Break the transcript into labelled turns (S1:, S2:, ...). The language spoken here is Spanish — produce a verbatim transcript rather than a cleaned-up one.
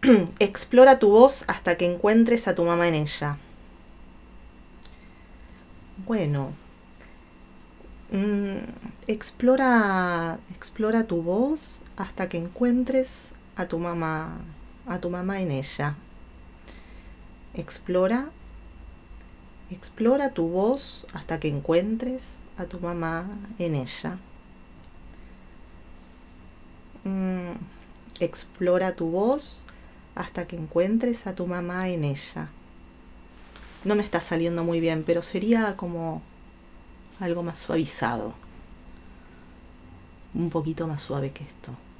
S1: Explora tu voz hasta que encuentres a tu mamá en ella. Bueno, mm, explora, explora tu voz hasta que encuentres a tu mamá, a tu mamá en ella. Explora, explora tu voz hasta que encuentres a tu mamá en ella. Mm, explora tu voz hasta que encuentres a tu mamá en ella. No me está saliendo muy bien, pero sería como algo más suavizado. Un poquito más suave que esto.